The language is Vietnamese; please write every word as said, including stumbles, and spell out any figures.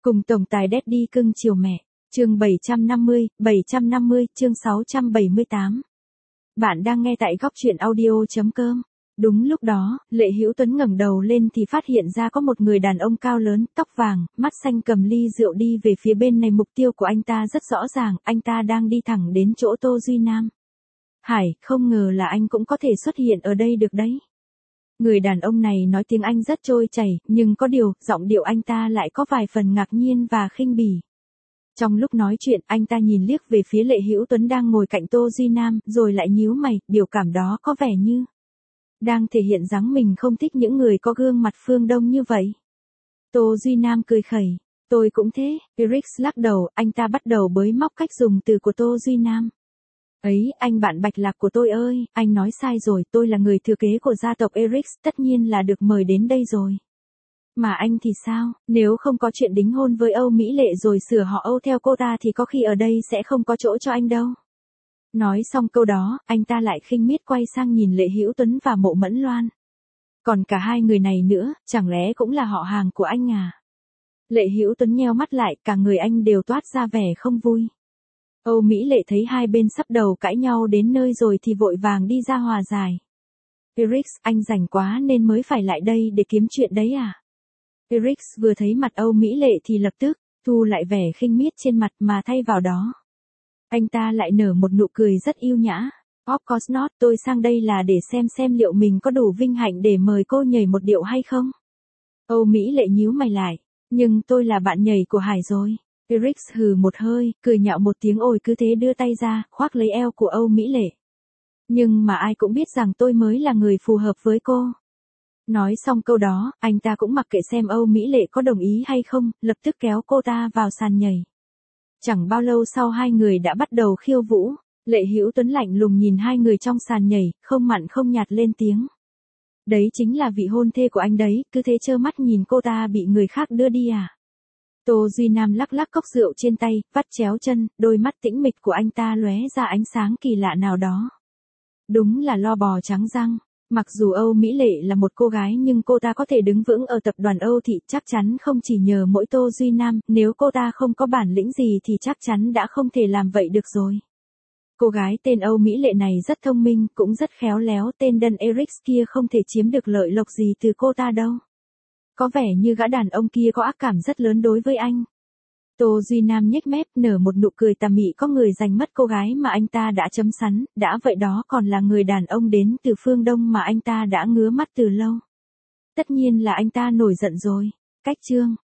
Cùng tổng tài Daddy cưng chiều mẹ. Chương bảy trăm năm mươi, bảy trăm năm mươi, chương sáu trăm bảy mươi tám. Bạn đang nghe tại góc truyện audio chấm com. Đúng lúc đó, Lệ Hữu Tuấn ngẩng đầu lên thì phát hiện ra có một người đàn ông cao lớn, tóc vàng, mắt xanh cầm ly rượu đi về phía bên này. Mục tiêu của anh ta rất rõ ràng, anh ta đang đi thẳng đến chỗ Tô Duy Nam. Hải, không ngờ là anh cũng có thể xuất hiện ở đây được đấy. Người đàn ông này nói tiếng Anh rất trôi chảy, nhưng có điều, giọng điệu anh ta lại có vài phần ngạc nhiên và khinh bỉ. Trong lúc nói chuyện, anh ta nhìn liếc về phía Lệ Hữu Tuấn đang ngồi cạnh Tô Duy Nam, rồi lại nhíu mày, biểu cảm đó có vẻ như đang thể hiện rằng mình không thích những người có gương mặt phương Đông như vậy. Tô Duy Nam cười khẩy, tôi cũng thế. Eric lắc đầu, anh ta bắt đầu bới móc cách dùng từ của Tô Duy Nam. Ấy, anh bạn Bạch Lạc của tôi ơi, anh nói sai rồi, tôi là người thừa kế của gia tộc Eric, tất nhiên là được mời đến đây rồi. Mà anh thì sao, nếu không có chuyện đính hôn với Âu Mỹ Lệ rồi sửa họ Âu theo cô ta thì có khi ở đây sẽ không có chỗ cho anh đâu. Nói xong câu đó, anh ta lại khinh miết quay sang nhìn Lệ Hữu Tuấn và Mộ Mẫn Loan. Còn cả hai người này nữa, chẳng lẽ cũng là họ hàng của anh à? Lệ Hữu Tuấn nheo mắt lại, cả người anh đều toát ra vẻ không vui. Âu Mỹ Lệ thấy hai bên sắp đầu cãi nhau đến nơi rồi thì vội vàng đi ra hòa giải. Eric, anh rảnh quá nên mới phải lại đây để kiếm chuyện đấy à? Eric vừa thấy mặt Âu Mỹ Lệ thì lập tức thu lại vẻ khinh miết trên mặt mà thay vào đó. Anh ta lại nở một nụ cười rất yêu nhã. Of course not, tôi sang đây là để xem xem liệu mình có đủ vinh hạnh để mời cô nhảy một điệu hay không. Âu Mỹ Lệ nhíu mày lại, nhưng tôi là bạn nhảy của Hải rồi. Eric hừ một hơi, cười nhạo một tiếng ôi cứ thế đưa tay ra, khoác lấy eo của Âu Mỹ Lệ. Nhưng mà ai cũng biết rằng tôi mới là người phù hợp với cô. Nói xong câu đó, anh ta cũng mặc kệ xem Âu Mỹ Lệ có đồng ý hay không, lập tức kéo cô ta vào sàn nhảy. Chẳng bao lâu sau hai người đã bắt đầu khiêu vũ. Lệ Hữu Tuấn lạnh lùng nhìn hai người trong sàn nhảy, không mặn không nhạt lên tiếng. Đấy chính là vị hôn thê của anh đấy, cứ thế trơ mắt nhìn cô ta bị người khác đưa đi à? Tô Duy Nam lắc lắc cốc rượu trên tay, vắt chéo chân, đôi mắt tĩnh mịch của anh ta lóe ra ánh sáng kỳ lạ nào đó. Đúng là lo bò trắng răng. Mặc dù Âu Mỹ Lệ là một cô gái nhưng cô ta có thể đứng vững ở tập đoàn Âu Thị chắc chắn không chỉ nhờ mỗi Tô Duy Nam, nếu cô ta không có bản lĩnh gì thì chắc chắn đã không thể làm vậy được rồi. Cô gái tên Âu Mỹ Lệ này rất thông minh, cũng rất khéo léo, tên đần Eric kia không thể chiếm được lợi lộc gì từ cô ta đâu. Có vẻ như gã đàn ông kia có ác cảm rất lớn đối với anh. Tô Duy Nam nhếch mép nở một nụ cười tà mị, có người giành mất cô gái mà anh ta đã chấm sắn, đã vậy đó còn là người đàn ông đến từ phương Đông mà anh ta đã ngứa mắt từ lâu. Tất nhiên là anh ta nổi giận rồi. Cách chương